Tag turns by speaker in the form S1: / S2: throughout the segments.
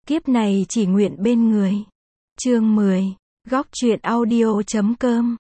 S1: Kiếp này chỉ nguyện bên người. Chương 10. Góc truyện audio.com.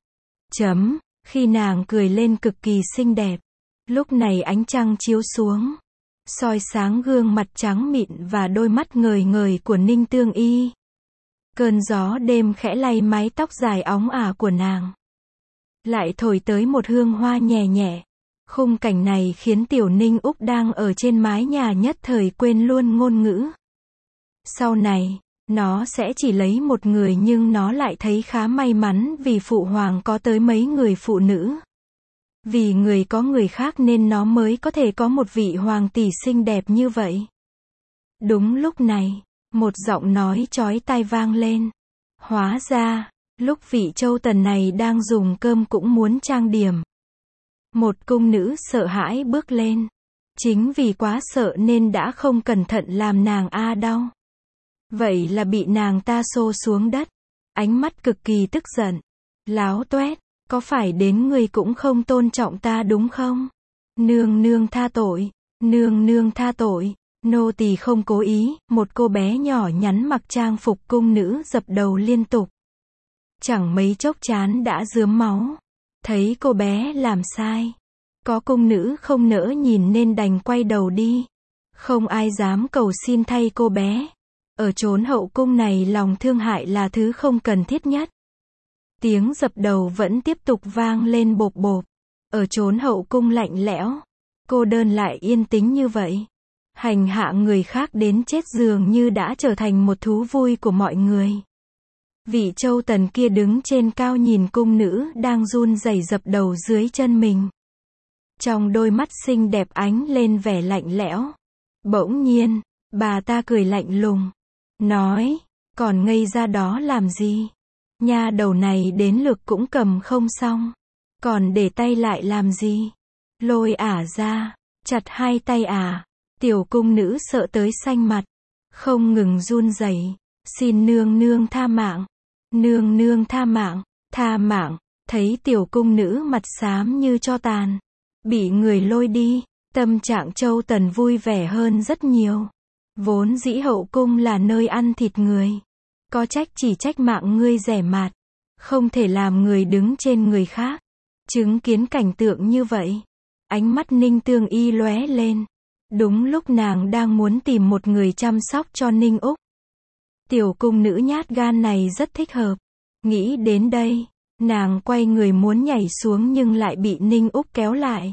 S1: Khi nàng cười lên cực kỳ xinh đẹp. Lúc này ánh trăng chiếu xuống, soi sáng gương mặt trắng mịn và đôi mắt ngời ngời của Ninh Tương Y. Cơn gió đêm khẽ lay mái tóc dài óng ả của nàng, lại thổi tới một hương hoa nhẹ nhẹ. Khung cảnh này khiến Tiểu Ninh Úc đang ở trên mái nhà nhất thời quên luôn ngôn ngữ. Sau này, nó sẽ chỉ lấy một người, nhưng nó lại thấy khá may mắn vì phụ hoàng có tới mấy người phụ nữ. Vì người có người khác nên nó mới có thể có một vị hoàng tỷ xinh đẹp như vậy. Đúng lúc này, một giọng nói chói tai vang lên. Hóa ra, lúc vị Châu Tần này đang dùng cơm cũng muốn trang điểm. Một cung nữ sợ hãi bước lên. Chính vì quá sợ nên đã không cẩn thận làm nàng đau. Vậy là bị nàng ta xô xuống đất. Ánh mắt cực kỳ tức giận. Láo toét, có phải đến người cũng không tôn trọng ta đúng không? Nương nương tha tội, nương nương tha tội, nô tỳ không cố ý. Một cô bé nhỏ nhắn mặc trang phục cung nữ dập đầu liên tục. Chẳng mấy chốc trán đã rướm máu. Thấy cô bé làm sai, có cung nữ không nỡ nhìn nên đành quay đầu đi. Không ai dám cầu xin thay cô bé. Ở chốn hậu cung này lòng thương hại là thứ không cần thiết nhất. Tiếng dập đầu vẫn tiếp tục vang lên bộp bộp. Ở chốn hậu cung lạnh lẽo, cô đơn lại yên tĩnh như vậy, hành hạ người khác đến chết dường như đã trở thành một thú vui của mọi người. Vị Châu Tần kia đứng trên cao nhìn cung nữ đang run rẩy dập đầu dưới chân mình. Trong đôi mắt xinh đẹp ánh lên vẻ lạnh lẽo. Bỗng nhiên, bà ta cười lạnh lùng, nói, còn ngây ra đó làm gì? Nha đầu này đến lượt cũng cầm không xong, còn để tay lại làm gì? Lôi ra, chặt hai tay Tiểu cung nữ sợ tới xanh mặt, không ngừng run rẩy, xin nương nương tha mạng, nương nương tha mạng, tha mạng. Thấy tiểu cung nữ mặt xám như tro tàn, bị người lôi đi, tâm trạng Châu Tần vui vẻ hơn rất nhiều. Vốn dĩ hậu cung là nơi ăn thịt người, có trách chỉ trách mạng ngươi rẻ mạt, không thể làm người đứng trên người khác. Chứng kiến cảnh tượng như vậy, ánh mắt Ninh Tương Y lóe lên. Đúng lúc nàng đang muốn tìm một người chăm sóc cho Ninh Úc. Tiểu cung nữ nhát gan này rất thích hợp. Nghĩ đến đây, nàng quay người muốn nhảy xuống nhưng lại bị Ninh Úc kéo lại.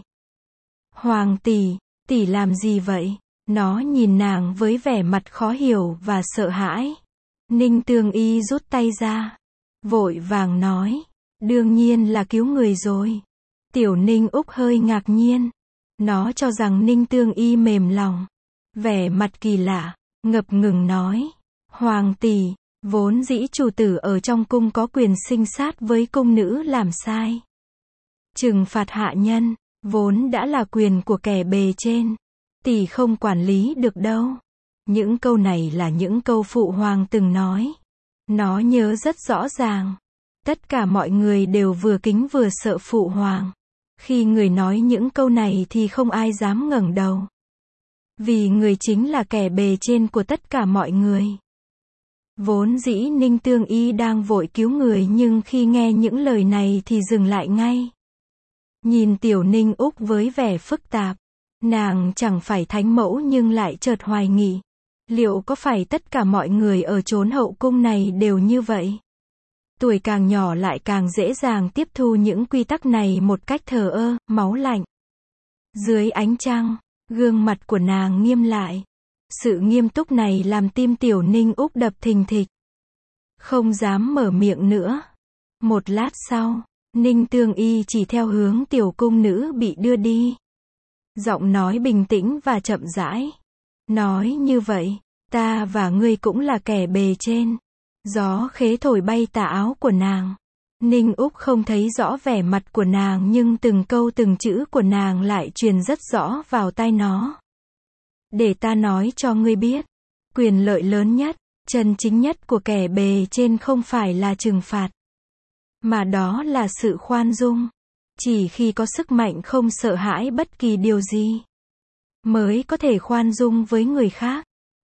S1: Hoàng tỷ, tỷ làm gì vậy? Nó nhìn nàng với vẻ mặt khó hiểu và sợ hãi. Ninh Tương Y rút tay ra, vội vàng nói, đương nhiên là cứu người rồi. Tiểu Ninh Úc hơi ngạc nhiên. Nó cho rằng Ninh Tương Y mềm lòng. Vẻ mặt kỳ lạ, ngập ngừng nói, hoàng tỷ, vốn dĩ chủ tử ở trong cung có quyền sinh sát với cung nữ làm sai. Trừng phạt hạ nhân, vốn đã là quyền của kẻ bề trên. Tỷ không quản lý được đâu. Những câu này là những câu phụ hoàng từng nói. Nó nhớ rất rõ ràng. Tất cả mọi người đều vừa kính vừa sợ phụ hoàng. Khi người nói những câu này thì không ai dám ngẩng đầu. Vì người chính là kẻ bề trên của tất cả mọi người. Vốn dĩ Ninh Tương Y đang vội cứu người nhưng khi nghe những lời này thì dừng lại ngay. Nhìn tiểu Ninh Úc với vẻ phức tạp. Nàng chẳng phải thánh mẫu nhưng lại chợt hoài nghi. Liệu có phải tất cả mọi người ở chốn hậu cung này đều như vậy? Tuổi càng nhỏ lại càng dễ dàng tiếp thu những quy tắc này một cách thờ ơ, máu lạnh. Dưới ánh trăng, gương mặt của nàng nghiêm lại. Sự nghiêm túc này làm tim tiểu Ninh Úc đập thình thịch. Không dám mở miệng nữa. Một lát sau, Ninh Tương Y chỉ theo hướng tiểu cung nữ bị đưa đi. Giọng nói bình tĩnh và chậm rãi. Nói như vậy, ta và ngươi cũng là kẻ bề trên. Gió khế thổi bay tà áo của nàng. Ninh Úc không thấy rõ vẻ mặt của nàng nhưng từng câu từng chữ của nàng lại truyền rất rõ vào tai nó. Để ta nói cho ngươi biết, quyền lợi lớn nhất, chân chính nhất của kẻ bề trên không phải là trừng phạt, mà đó là sự khoan dung. Chỉ khi có sức mạnh không sợ hãi bất kỳ điều gì, mới có thể khoan dung với người khác.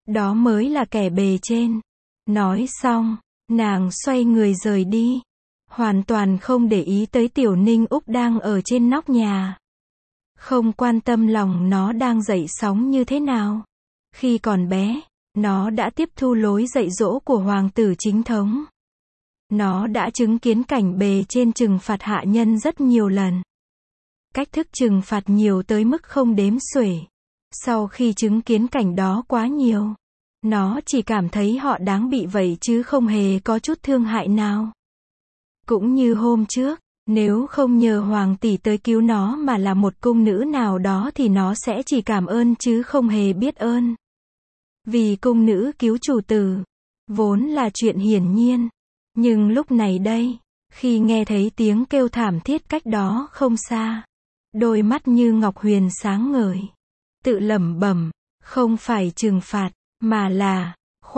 S1: Đó mới là kẻ bề trên. Nói xong, nàng xoay người rời đi. Hoàn toàn không để ý tới Tiểu Ninh Úc đang ở trên nóc nhà. Không quan tâm lòng nó đang dậy sóng như thế nào. Khi còn bé, nó đã tiếp thu lối dạy dỗ của hoàng tử chính thống. Nó đã chứng kiến cảnh bề trên trừng phạt hạ nhân rất nhiều lần. Cách thức trừng phạt nhiều tới mức không đếm xuể. Sau khi chứng kiến cảnh đó quá nhiều, nó chỉ cảm thấy họ đáng bị vậy chứ không hề có chút thương hại nào. Cũng như hôm trước, nếu không nhờ hoàng tỷ tới cứu nó mà là một cung nữ nào đó thì nó sẽ chỉ cảm ơn chứ không hề biết ơn. Vì cung nữ cứu chủ tử, vốn là chuyện hiển nhiên. Nhưng lúc này đây, khi nghe thấy tiếng kêu thảm thiết cách đó không xa, đôi mắt như ngọc huyền sáng ngời, tự lẩm bẩm, không phải trừng phạt, mà là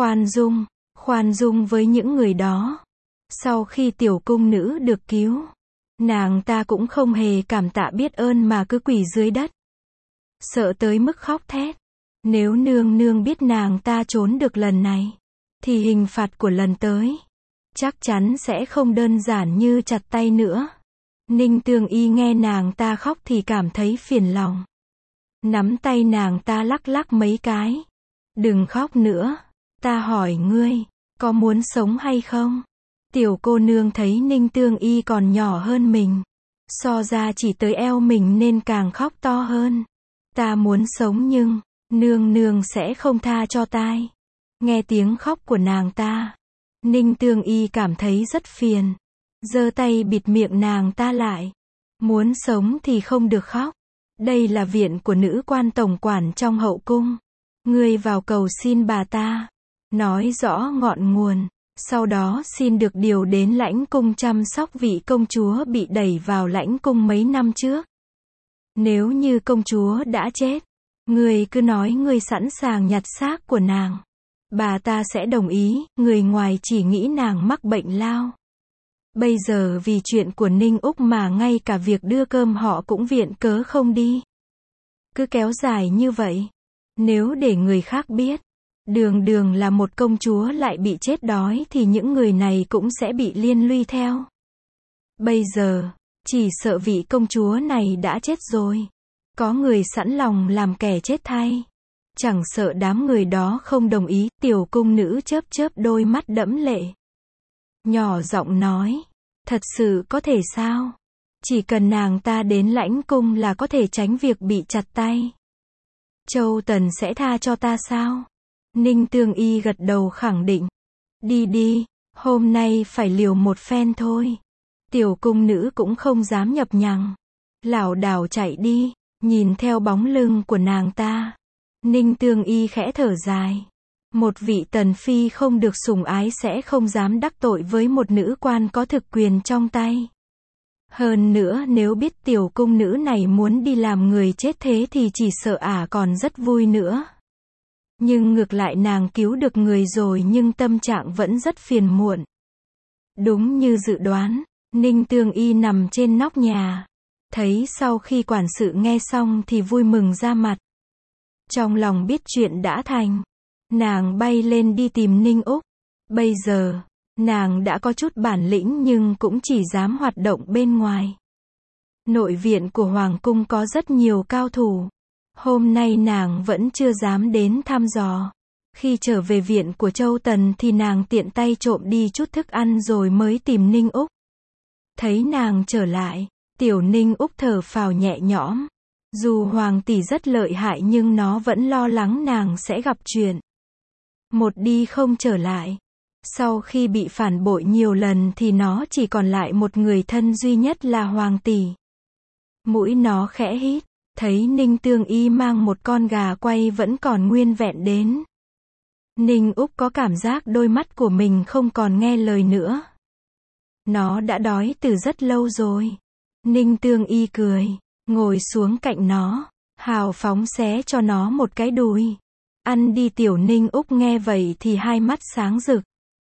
S1: khoan dung với những người đó. Sau khi tiểu cung nữ được cứu, nàng ta cũng không hề cảm tạ biết ơn mà cứ quỳ dưới đất, sợ tới mức khóc thét. Nếu nương nương biết nàng ta trốn được lần này, thì hình phạt của lần tới chắc chắn sẽ không đơn giản như chặt tay nữa. Ninh Tương Y nghe nàng ta khóc thì cảm thấy phiền lòng. Nắm tay nàng ta lắc lắc mấy cái. Đừng khóc nữa, ta hỏi ngươi, có muốn sống hay không? Tiểu cô nương thấy Ninh Tương Y còn nhỏ hơn mình, so ra chỉ tới eo mình nên càng khóc to hơn. Ta muốn sống nhưng, nương nương sẽ không tha cho tai. Nghe tiếng khóc của nàng ta, Ninh Tương Y cảm thấy rất phiền. Giơ tay bịt miệng nàng ta lại. Muốn sống thì không được khóc. Đây là viện của nữ quan tổng quản trong hậu cung. Ngươi vào cầu xin bà ta, nói rõ ngọn nguồn, sau đó xin được điều đến lãnh cung chăm sóc vị công chúa bị đẩy vào lãnh cung mấy năm trước. Nếu như công chúa đã chết, ngươi cứ nói ngươi sẵn sàng nhặt xác của nàng. Bà ta sẽ đồng ý, người ngoài chỉ nghĩ nàng mắc bệnh lao. Bây giờ vì chuyện của Ninh Úc mà ngay cả việc đưa cơm họ cũng viện cớ không đi. Cứ kéo dài như vậy, nếu để người khác biết, đường đường là một công chúa lại bị chết đói thì những người này cũng sẽ bị liên lụy theo. Bây giờ, chỉ sợ vị công chúa này đã chết rồi. Có người sẵn lòng làm kẻ chết thay. Chẳng sợ đám người đó không đồng ý, tiểu cung nữ chớp chớp đôi mắt đẫm lệ. Nhỏ giọng nói, thật sự có thể sao? Chỉ cần nàng ta đến lãnh cung là có thể tránh việc bị chặt tay. Châu Tần sẽ tha cho ta sao? Ninh Tương Y gật đầu khẳng định. Đi đi, hôm nay phải liều một phen thôi. Tiểu cung nữ cũng không dám nhập nhằng. Lảo đảo chạy đi, nhìn theo bóng lưng của nàng ta. Ninh Tương Y khẽ thở dài. Một vị tần phi không được sủng ái sẽ không dám đắc tội với một nữ quan có thực quyền trong tay. Hơn nữa nếu biết tiểu cung nữ này muốn đi làm người chết thế thì chỉ sợ còn rất vui nữa. Nhưng ngược lại nàng cứu được người rồi nhưng tâm trạng vẫn rất phiền muộn. Đúng như dự đoán, Ninh Tương Y nằm trên nóc nhà. Thấy sau khi quản sự nghe xong thì vui mừng ra mặt. Trong lòng biết chuyện đã thành, nàng bay lên đi tìm Ninh Úc. Bây giờ, nàng đã có chút bản lĩnh nhưng cũng chỉ dám hoạt động bên ngoài. Nội viện của Hoàng cung có rất nhiều cao thủ. Hôm nay nàng vẫn chưa dám đến thăm dò. Khi trở về viện của Châu Tần thì nàng tiện tay trộm đi chút thức ăn rồi mới tìm Ninh Úc. Thấy nàng trở lại, tiểu Ninh Úc thở phào nhẹ nhõm. Dù hoàng tỷ rất lợi hại nhưng nó vẫn lo lắng nàng sẽ gặp chuyện. Một đi không trở lại. Sau khi bị phản bội nhiều lần thì nó chỉ còn lại một người thân duy nhất là hoàng tỷ. Mũi nó khẽ hít, thấy Ninh Tương Y mang một con gà quay vẫn còn nguyên vẹn đến. Ninh Úc có cảm giác đôi mắt của mình không còn nghe lời nữa. Nó đã đói từ rất lâu rồi. Ninh Tương Y cười, ngồi xuống cạnh nó, hào phóng xé cho nó một cái đùi. Ăn đi. Tiểu Ninh Úc nghe vậy thì hai mắt sáng rực.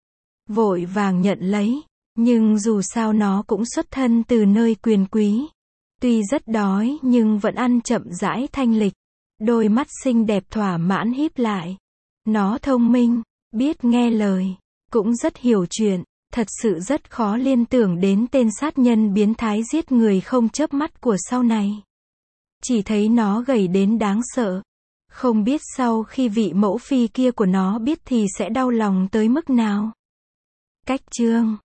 S1: Vội vàng nhận lấy, nhưng dù sao nó cũng xuất thân từ nơi quyền quý. Tuy rất đói nhưng vẫn ăn chậm rãi thanh lịch. Đôi mắt xinh đẹp thỏa mãn híp lại. Nó thông minh, biết nghe lời, cũng rất hiểu chuyện, thật sự rất khó liên tưởng đến tên sát nhân biến thái giết người không chớp mắt của sau này. Chỉ thấy nó gầy đến đáng sợ. Không biết sau khi vị mẫu phi kia của nó biết thì sẽ đau lòng tới mức nào. Cách chương